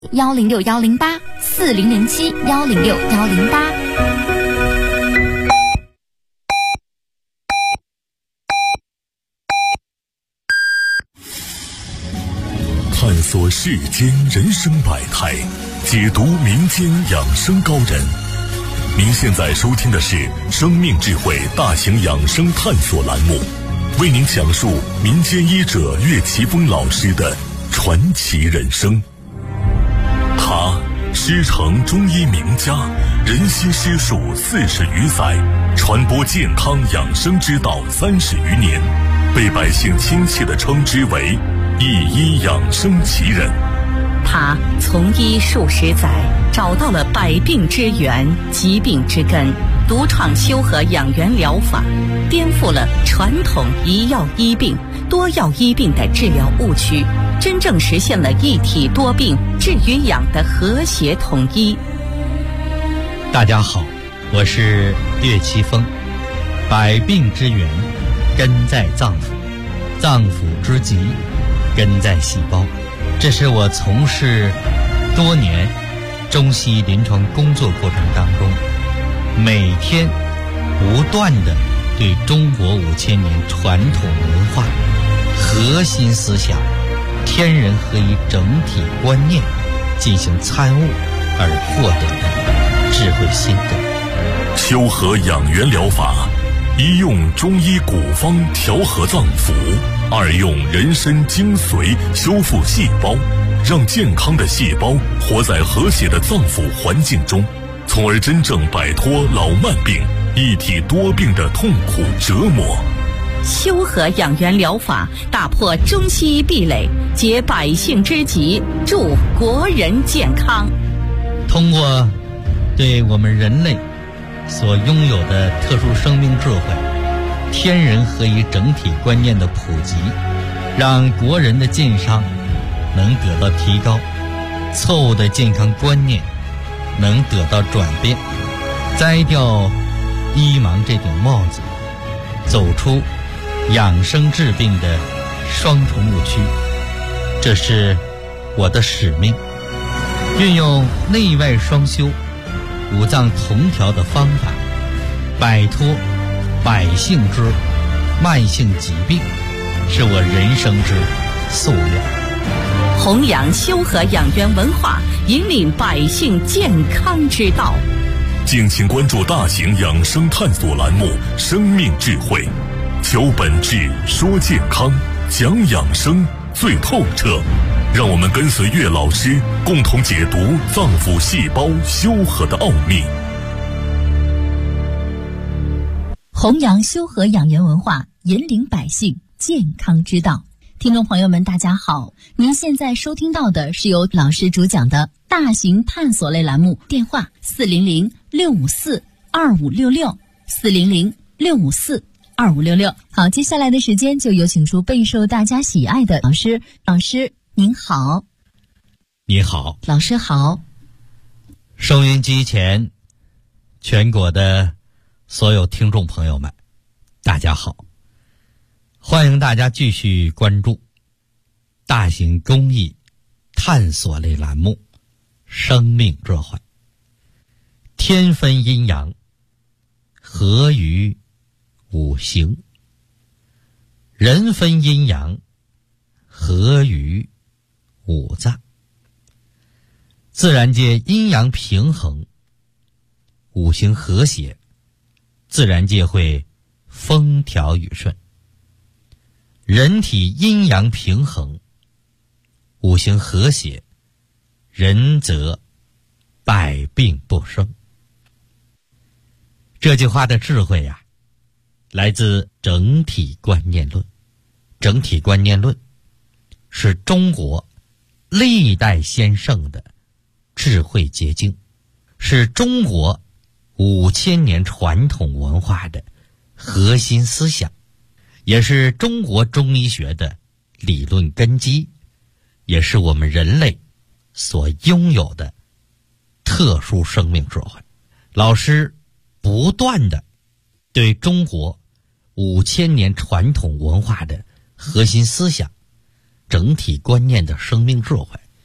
106-108-4007-106-108。 探索世间人生百态，解读民间养生高人。您现在收听的是生命智慧大型养生探索栏目，为您讲述民间医者岳奇峰老师的传奇人生。他师承中医名家，人心师术40余载，传播健康养生之道30余年，被百姓亲切地称之为一医养生奇人。 他从医数十载，找到了百病之源、疾病之根，独创修和养元疗法，颠覆了传统一药医病、多药医病的治疗误区，真正实现了一体多病、治与养的和谐统一。 大家好，我是岳奇峰。百病之源根在脏腑，脏腑之疾根在细胞。这是我从事多年中西医临床工作过程当中，每天不断地对中国5000年传统文化核心思想天人合一整体观念进行参悟而获得的智慧心得。 修和养元疗法，一用中医古方调和脏腑，二用人参精髓修复细胞，让健康的细胞活在和谐的脏腑环境中，从而真正摆脱老慢病、一体多病的痛苦折磨。 修和养元疗法打破中西医壁垒，解百姓之急，助国人健康。 通过对我们人类所拥有的特殊生命智慧、天人合一整体观念的普及，让国人的健康能得到提高，错误的健康观念能得到转变，摘掉医盲这顶帽子，走出养生治病的双重误区。这是我的使命，运用内外双修、五脏同调的方法，摆脱百姓之慢性疾病，是我人生之夙愿。 弘扬修和养元文化，引领百姓健康之道。 敬请关注大型养生探索栏目《生命智慧》，求本质，说健康，讲养生最透彻。让我们跟随岳老师，共同解读脏腑细胞修和的奥秘。 弘扬修和养元文化，引领百姓健康之道。听众朋友们大家好，您现在收听到的是由老师主讲的大型探索类栏目，电话400-654-2566 400-654-2566。好，接下来的时间就有请出备受大家喜爱的老师。老师您好。 你好。 老师好。 收音机前全国的所有听众朋友们大家好，欢迎大家继续关注大型公益探索类栏目《生命智慧》。天分阴阳，合于五行；人分阴阳，合于五脏。自然界阴阳平衡，五行和谐，自然界会风调雨顺。人体阴阳平衡，五行和谐，人则百病不生。这句话的智慧呀，来自整体观念论。整体观念论是中国历代先圣的智慧结晶，是中国5000年传统文化的核心思想，也是中国中医学的理论根基，也是我们人类所拥有的特殊生命智慧。老师不断的对中国5000年传统文化的核心思想、整体观念的生命智慧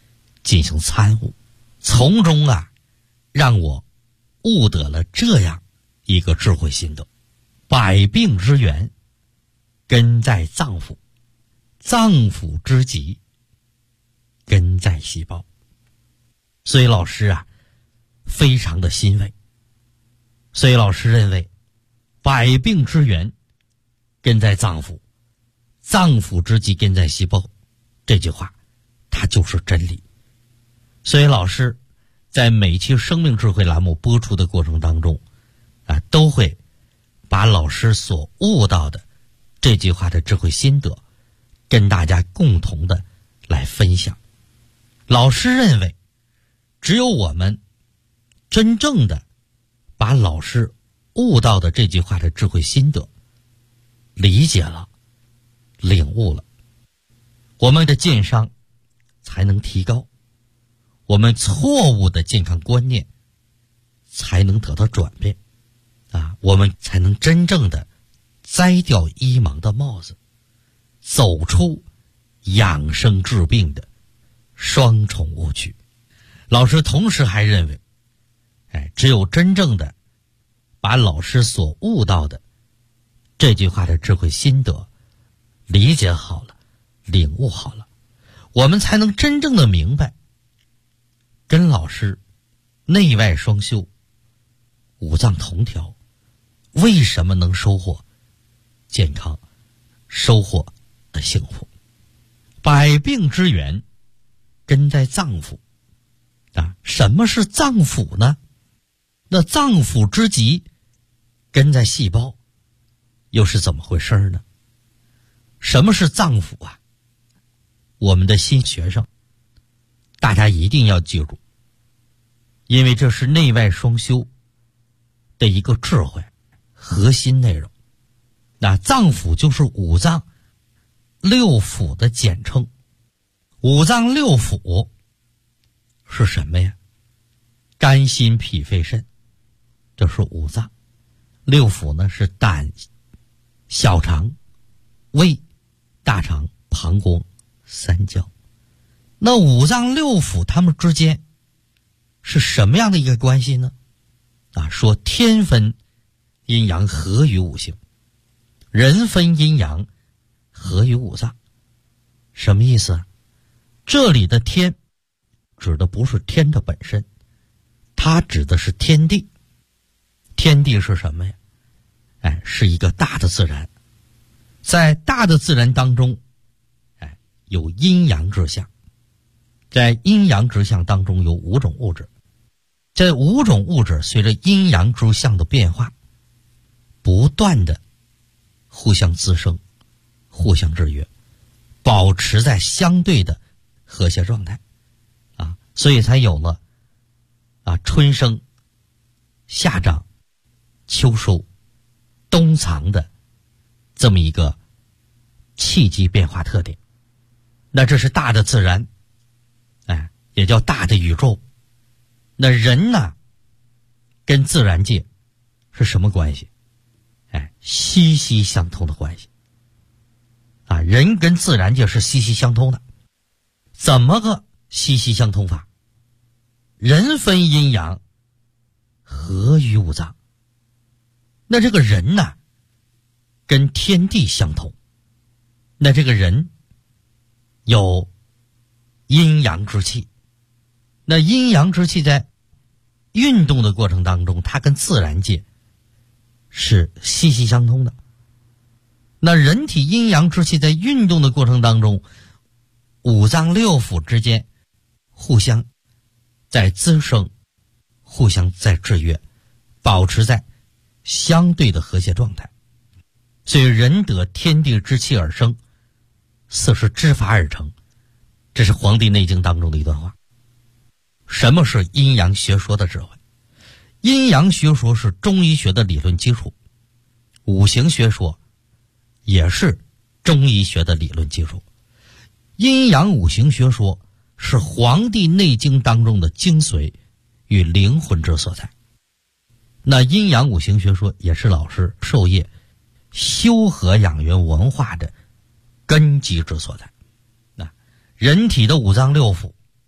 进行参悟，从中让我悟得了这样一个智慧心得：百病之源根在脏腑，脏腑之疾根在细胞。所以老师非常的欣慰。所以老师认为，百病之源根在脏腑，脏腑之疾根在细胞，这句话它就是真理。所以老师在每期生命智慧栏目播出的过程当中都会把老师所悟到的这句话的智慧心得跟大家共同的来分享。老师认为，只有我们真正的把老师悟到的这句话的智慧心得理解了、领悟了，我们的健商才能提高，我们错误的健康观念才能得到转变我们才能真正的摘掉医盲的帽子，走出养生治病的双重误区。老师同时还认为，只有真正的把老师所悟到的这句话的智慧心得理解好了、领悟好了，我们才能真正的明白，跟老师内外双修、五脏同调，为什么能收获健康、收获的幸福。百病之源根在脏腑什么是脏腑呢？那脏腑之疾根在细胞，又是怎么回事呢？什么是脏腑我们的新学生大家一定要记住，因为这是内外双修的一个智慧核心内容。那脏腑就是五脏六腑的简称。五脏六腑是什么呀？肝心脾肺肾，这是五脏。六腑呢是胆、小肠、胃、大肠、膀胱、三焦。那五脏六腑它们之间是什么样的一个关系呢？说天分阴阳合于五行，人分阴阳合于五脏。什么意思这里的天指的不是天的本身，它指的是天地。天地是什么呀？是一个大的自然。在大的自然当中有阴阳之象，在阴阳之象当中有五种物质。这五种物质随着阴阳之象的变化，不断的互相滋生、互相制约，保持在相对的和谐状态所以才有了春生、夏长、秋收、冬藏的这么一个气机变化特点。那这是大的自然也叫大的宇宙。那人呢跟自然界是什么关系？息息相通的关系人跟自然界是息息相通的。怎么个息息相通法？人分阴阳合于五脏。那这个人呢跟天地相同。那这个人有阴阳之气，那阴阳之气在运动的过程当中，它跟自然界是息息相通的。那人体阴阳之气在运动的过程当中，五脏六腑之间互相在滋生，互相在制约，保持在相对的和谐状态。所以人得天地之气而生，四时之法而成，这是《黄帝内经》当中的一段话。什么是阴阳学说的智慧？阴阳学说是中医学的理论基础，五行学说也是中医学的理论基础。阴阳五行学说是《黄帝内经》当中的精髓与灵魂之所在。那阴阳五行学说也是老师授业修和养元文化的根基之所在。那人体的五脏六腑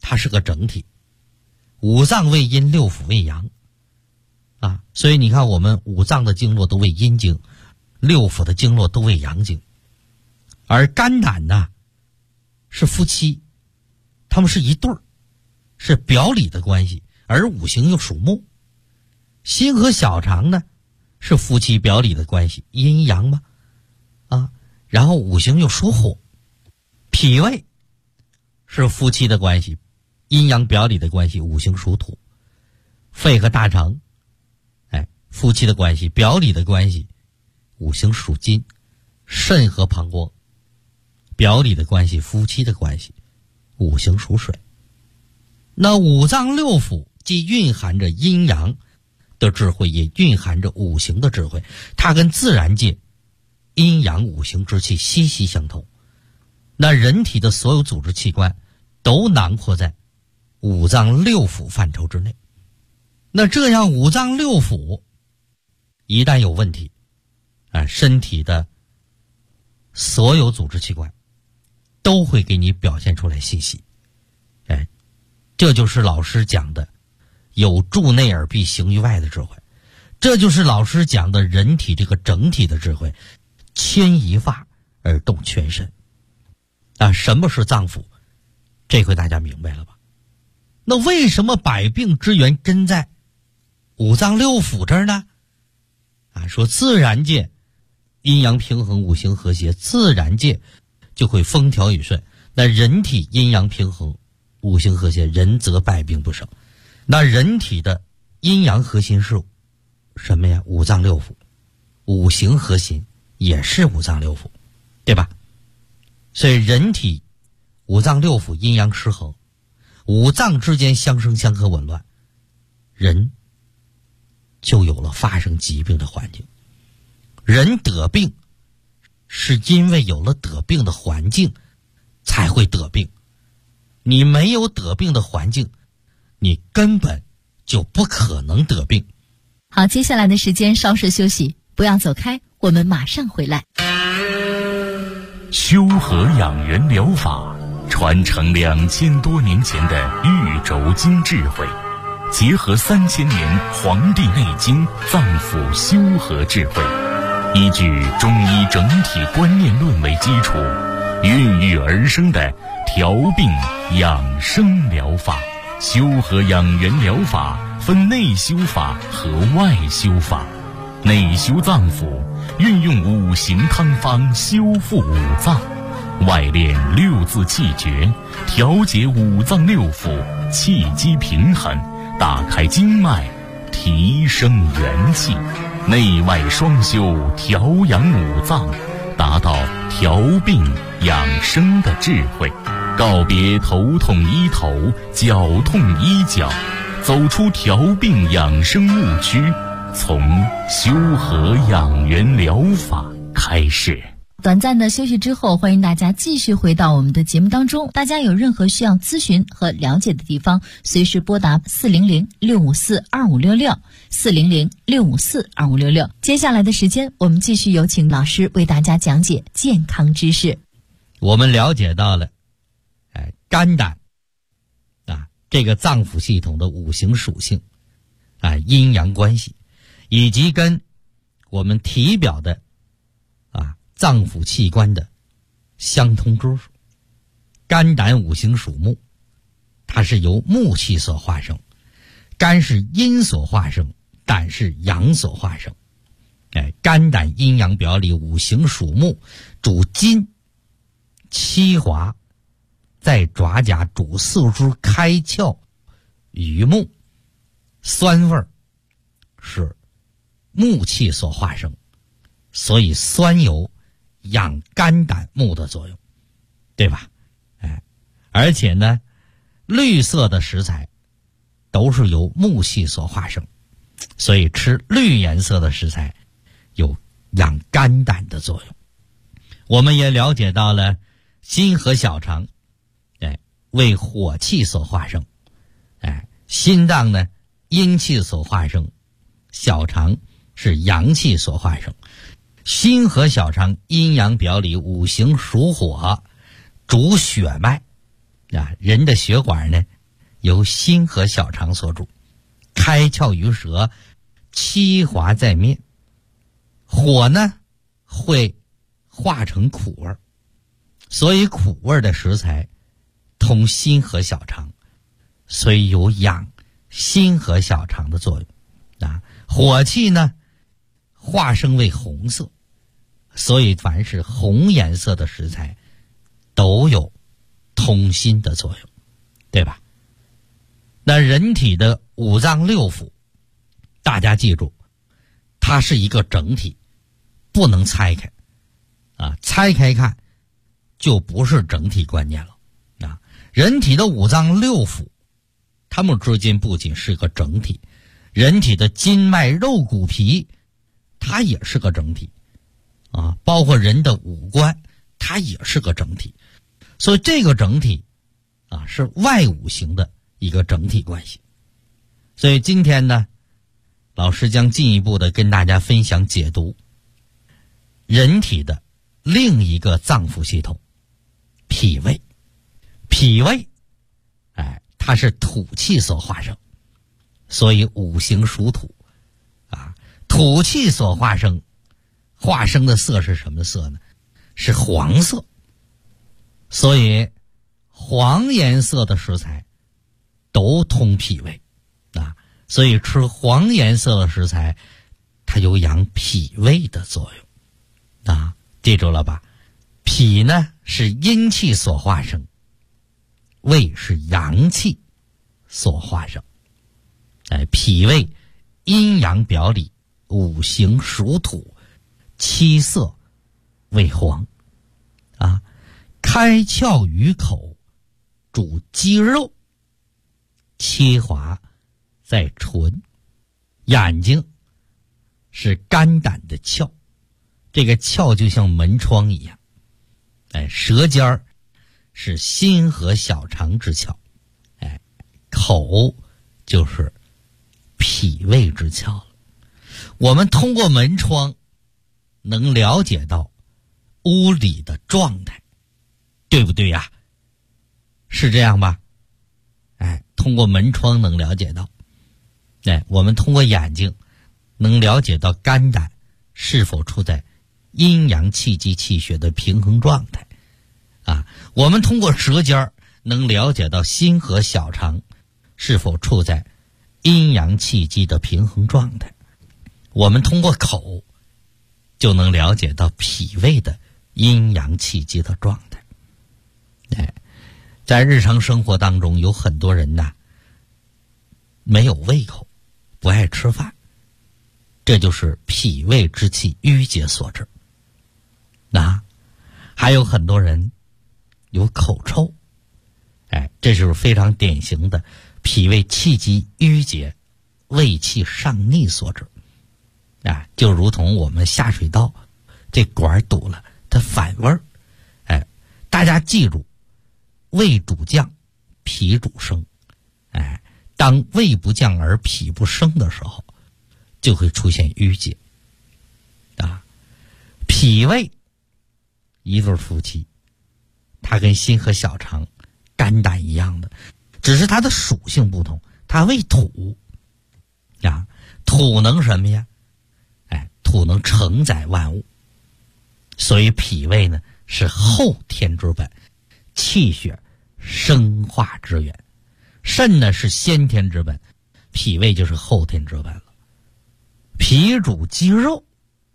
它是个整体，五脏为阴，六腑为阳啊，所以你看我们五脏的经络都为阴经，六腑的经络都为阳经。而肝胆呢是夫妻，他们是一对儿，是表里的关系，而五行又属木。心和小肠呢是夫妻表里的关系，阴阳嘛啊，然后五行又属火。脾胃是夫妻的关系，阴阳表里的关系，五行属土。肺和大肠夫妻的关系，表里的关系，五行属金。肾和膀胱表里的关系，夫妻的关系，五行属水。那五脏六腑既蕴含着阴阳的智慧，也蕴含着五行的智慧，它跟自然界阴阳五行之气息息相通。那人体的所有组织器官都囊括在五脏六腑范畴之内。那这样五脏六腑一旦有问题身体的所有组织器官都会给你表现出来信息。这就是老师讲的有助内而必行于外的智慧，这就是老师讲的人体这个整体的智慧，牵一发而动全身什么是脏腑？这回大家明白了吧？那为什么百病之源真在五脏六腑这儿呢？说自然界阴阳平衡，五行和谐，自然界就会风调雨顺。那人体阴阳平衡，五行和谐，人则百病不生。那人体的阴阳核心是什么呀？五脏六腑。五行核心也是五脏六腑，对吧？所以人体五脏六腑阴阳失衡，五脏之间相生相克紊乱，人就有了发生疾病的环境。人得病是因为有了得病的环境才会得病，你没有得病的环境，你根本就不可能得病。 好，接下来的时间稍事休息，不要走开，我们马上回来。 修和养元疗法传承2000多年前的玉轴经智慧，结合3000年《黄帝内经》脏腑修和智慧，依据中医整体观念论为基础，孕育而生的调病养生疗法。修和养元疗法分内修法和外修法。内修脏腑，运用五行汤方修复五脏；外练六字气诀，调节五脏六腑，气机平衡，打开经脉，提升元气。内外双修，调养五脏，达到调病养生的智慧。告别头痛医头，脚痛医脚，走出调病养生误区，从修和养元疗法开始。 短暂的休息之后，欢迎大家继续回到我们的节目当中。大家有任何需要咨询和了解的地方，随时拨打400-654-2566 400-654-2566。接下来的时间，我们继续有请老师为大家讲解健康知识。 我们了解到了肝胆这个脏腑系统的五行属性阴阳关系，以及跟我们体表的脏腑器官的相通之处。肝胆五行属木，它是由木气所化生，肝是阴所化生，胆是阳所化生。肝胆阴阳表里，五行属木，主筋，七华，在爪甲，主四肢开窍于目，酸味是木气所化生，所以酸有养肝胆木的作用，对吧？而且呢，绿色的食材都是由木气所化生，所以吃绿颜色的食材有养肝胆的作用。我们也了解到了心和小肠为火气所化生，心脏呢阴气所化生，小肠是阳气所化生。心和小肠阴阳表里，五行属火，主血脉人的血管呢由心和小肠所主，开窍于舌，七滑在面。火呢会化成苦味，所以苦味的食材通心和小肠，所以有养心和小肠的作用啊。火气呢化生为红色，所以凡是红颜色的食材都有通心的作用，对吧？那人体的五脏六腑，大家记住，它是一个整体，不能拆开啊！拆开看就不是整体观念了啊！人体的五脏六腑，它们之间不仅是个整体，人体的筋脉肉骨皮，它也是个整体啊！包括人的五官，它也是个整体，所以这个整体啊是外五行的一个整体关系。所以今天呢，老师将进一步的跟大家分享解读人体的另一个脏腑系统——脾胃。脾胃，它是土气所化生，所以五行属土啊。土气所化生的色是什么色呢？是黄色。所以黄颜色的食材都通脾胃啊，所以吃黄颜色的食材，它有养脾胃的作用啊，记住了吧？脾呢是阴气所化生，胃是阳气所化生。脾胃阴阳表里，五行属土，七色为黄啊。开窍于口，主肌肉，切滑在唇。眼睛是肝胆的窍，这个窍就像门窗一样。舌尖儿是心和小肠之窍，口就是脾胃之窍了。我们通过门窗能了解到屋里的状态，对不对呀？是这样吧？通过门窗能了解到。我们通过眼睛能了解到肝胆是否处在阴阳气机气血的平衡状态啊。我们通过舌尖能了解到心和小肠是否处在阴阳气机的平衡状态。我们通过口就能了解到脾胃的阴阳气机的状态。在日常生活当中，有很多人呐没有胃口，不爱吃饭，这就是脾胃之气郁结所致。还有很多人有口臭，这就是非常典型的脾胃气机郁结、胃气上逆所致。就如同我们下水道这管堵了，它反味儿。大家记住，胃主降，脾主升。当胃不降而脾不升的时候，就会出现郁结。脾胃一对夫妻，它跟心和小肠、肝胆一样的，只是它的属性不同。它为土土能什么呀？土能承载万物，所以脾胃呢是后天之本，气血生化之源。肾呢是先天之本，脾胃就是后天之本了。脾主肌肉，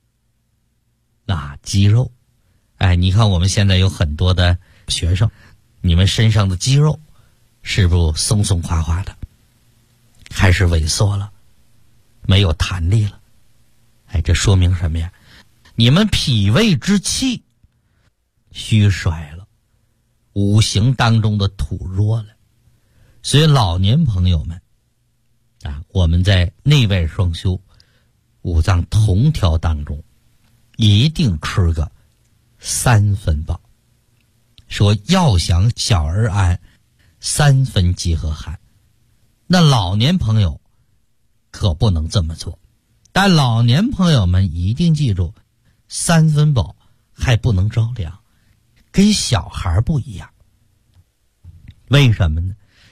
肌肉，你看我们现在有很多的学生，你们身上的肌肉是不是松松垮垮的，还是萎缩了，没有弹力了？这说明什么呀？你们脾胃之气虚衰了，五行当中的土弱了。所以老年朋友们我们在内外双修、五脏同调当中，一定吃个3分饱。说要想小儿安，3分饥和寒。那老年朋友可不能这么做，但老年朋友们一定记住，3分饱还不能着凉，跟小孩不一样。为什么呢？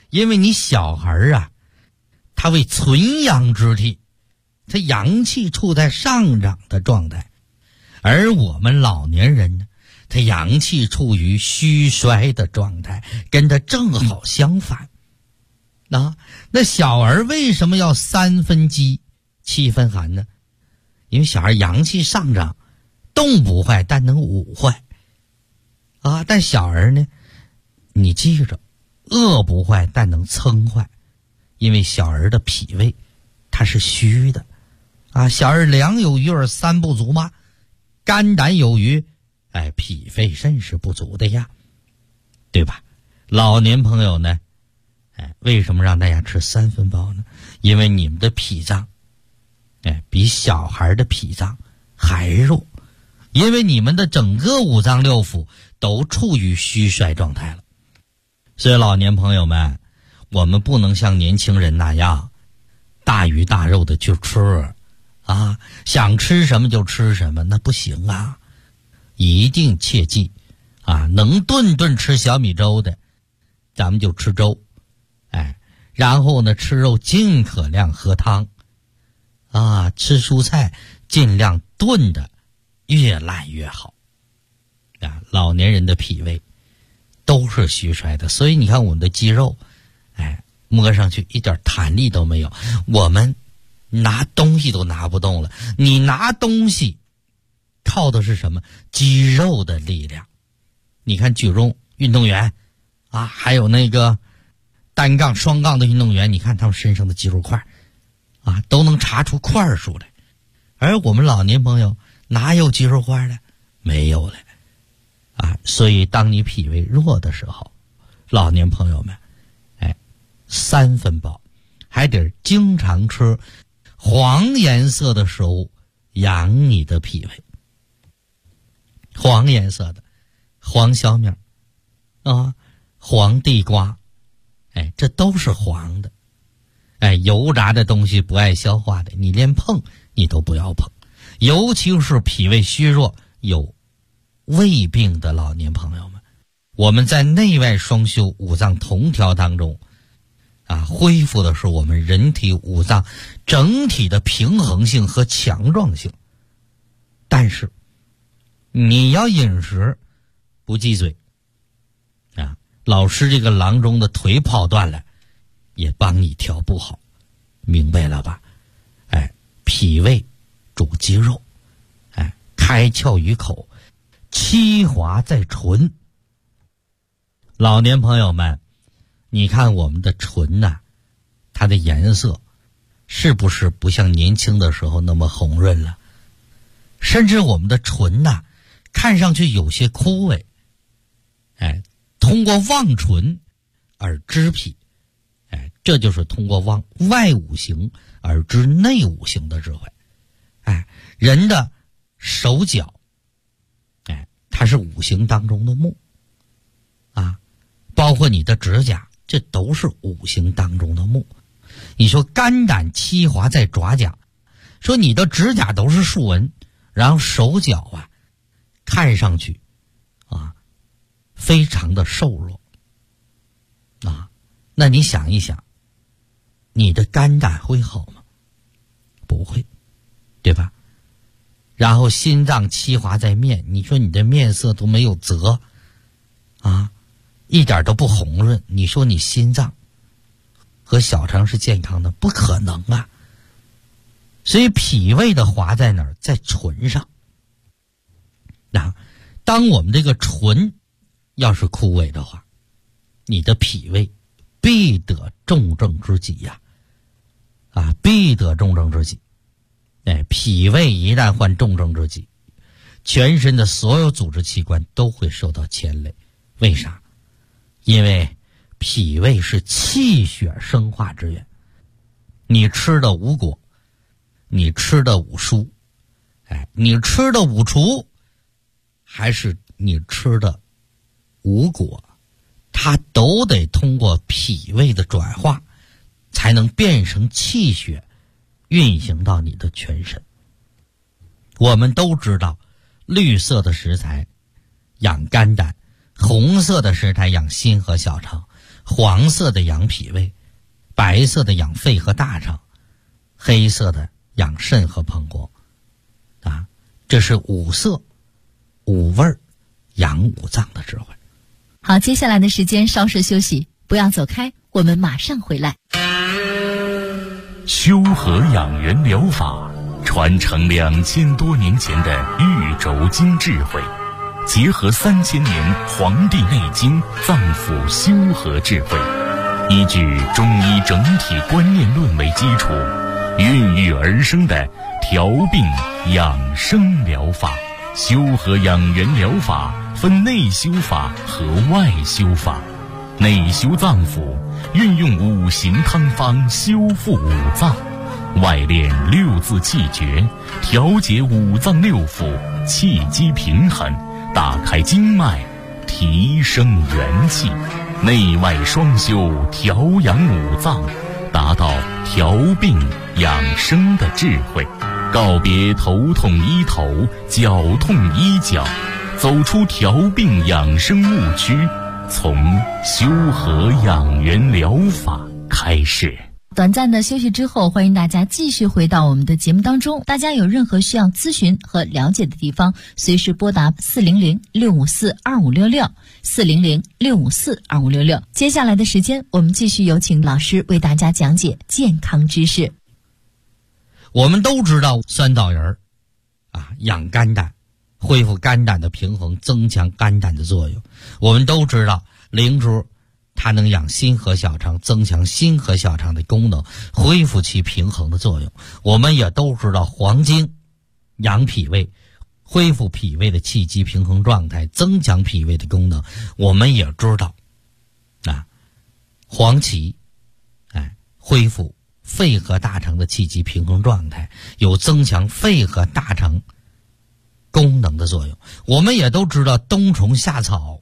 因为你小孩啊，他为存阳之体，他阳气处在上涨的状态，而我们老年人呢，他阳气处于虚衰的状态，跟他正好相反。那小儿为什么要3分饥7分寒呢？因为小孩阳气上涨，动不坏，但能武坏但小儿呢，你记着，饿不坏，但能撑坏，因为小儿的脾胃它是虚的小儿粮有余而3不足吗？肝胆有余，脾肺肾是不足的呀，对吧？老年朋友呢，为什么让大家吃3分饱呢？因为你们的脾脏比小孩的脾脏还弱，因为你们的整个五脏六腑都处于虚衰状态了。所以老年朋友们，我们不能像年轻人那样大鱼大肉的去吃想吃什么就吃什么，那不行一定切记能顿吃小米粥的，咱们就吃粥然后呢，吃肉尽可量喝汤吃蔬菜尽量炖的越烂越好老年人的脾胃都是虚衰的，所以你看我们的肌肉摸上去一点弹力都没有，我们拿东西都拿不动了。你拿东西靠的是什么？肌肉的力量。你看举重运动员还有那个单杠双杠的运动员，你看他们身上的肌肉块都能查出块数来，而我们老年朋友哪有肌肉块的？没有了所以当你脾胃弱的时候，老年朋友们3分饱，还得经常吃黄颜色的食物养你的脾胃。黄颜色的黄小米黄地瓜这都是黄的油炸的东西不爱消化的，你连碰你都不要碰，尤其是脾胃虚弱有胃病的老年朋友们，我们在内外双修五脏同调当中恢复的是我们人体五脏整体的平衡性和强壮性。但是你要饮食不忌嘴老师这个郎中的腿跑断了也帮你调不好，明白了吧？脾胃主肌肉开窍于口，气滑在唇。老年朋友们，你看我们的唇它的颜色是不是不像年轻的时候那么红润了？甚至我们的唇看上去有些枯萎通过望唇而知脾这就是通过望外五行而知内五行的智慧人的手脚它是五行当中的木包括你的指甲，这都是五行当中的木。你说肝胆气华在爪甲，说你的指甲都是竖纹，然后手脚看上去非常的瘦弱那你想一想，你的肝胆会好吗？不会，对吧？然后心脏气华在面，你说你的面色都没有泽一点都不红润，你说你心脏和小肠是健康的？不可能所以脾胃的华在哪儿？在唇上当我们这个唇要是枯萎的话，你的脾胃必得重症之疾必得重症之疾脾胃一旦患重症之疾，全身的所有组织器官都会受到牵累。为啥？因为脾胃是气血生化之源，你吃的五果，你吃的五蔬你吃的五畜，还是你吃的五果，它都得通过脾胃的转化才能变成气血运行到你的全身。我们都知道绿色的食材养肝胆，红色的食材养心和小肠， 黄色的养脾胃，白色的养肺和大肠，黑色的养肾和膀胱啊，这是五色五味养五脏的智慧。 好，接下来的时间稍事休息，不要走开，我们马上回来。 修和养元疗法传承2000多年前的玉轴经智慧，结合3000年《黄帝内经》脏腑修和智慧，依据中医整体观念论为基础，孕育而生的调病养生疗法。修和养元疗法分内修法和外修法。内修脏腑，运用五行汤方修复五脏；外练六字气诀，调节五脏六腑，气机平衡，打开经脉，提升元气。内外双修，调养五脏，达到调病养生的智慧。告别头痛医头，脚痛医脚，走出调病养生误区，从修和养元疗法开始。 短暂的休息之后，欢迎大家继续回到我们的节目当中。大家有任何需要咨询和了解的地方，随时拨打400-654-2566 400-654-2566。接下来的时间，我们继续有请老师为大家讲解健康知识。 我们都知道酸枣仁养肝胆，恢复肝胆的平衡，增强肝胆的作用。我们都知道灵珠它能养心和小肠，增强心和小肠的功能，恢复其平衡的作用。我们也都知道黄精养脾胃，恢复脾胃的气机平衡状态，增强脾胃的功能。我们也知道黄芪恢复肺和大肠的气机平衡状态，有增强肺和大肠功能的作用。我们也都知道冬虫夏草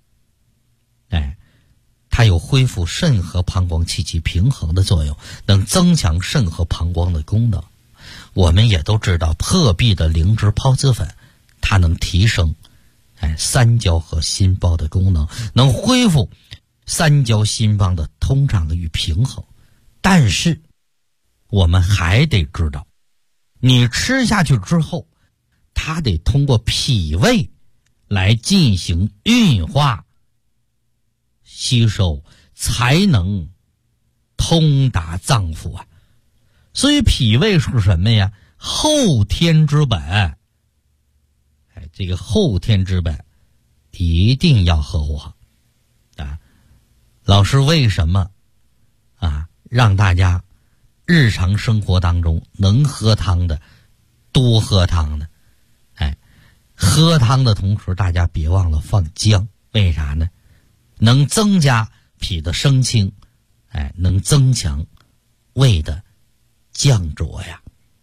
它有恢复肾和膀胱气机平衡的作用，能增强肾和膀胱的功能。我们也都知道破壁的灵芝孢子粉，它能提升三焦和心包的功能，能恢复三焦心脏的通畅与平衡。但是我们还得知道，你吃下去之后，它得通过脾胃来进行运化吸收，才能通达脏腑啊。所以脾胃是什么呀？后天之本。这个后天之本一定要呵护好老师为什么让大家日常生活当中能喝汤的多喝汤呢？喝汤的同时大家别忘了放姜。为啥呢？能增加脾的升清，能增强胃的降浊呀。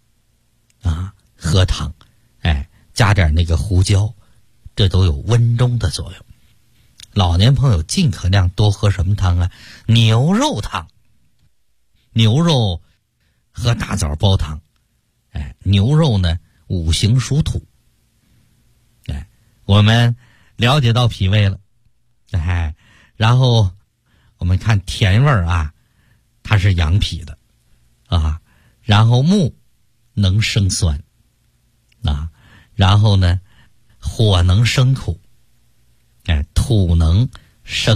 喝汤加点那个胡椒，这都有温中的作用。老年朋友尽可量多喝什么汤啊？牛肉汤。牛肉喝大枣煲汤。牛肉呢五行属土。我们了解到脾胃了。然后我们看甜味它是养脾的然后木能生酸然后呢火能生土，土能生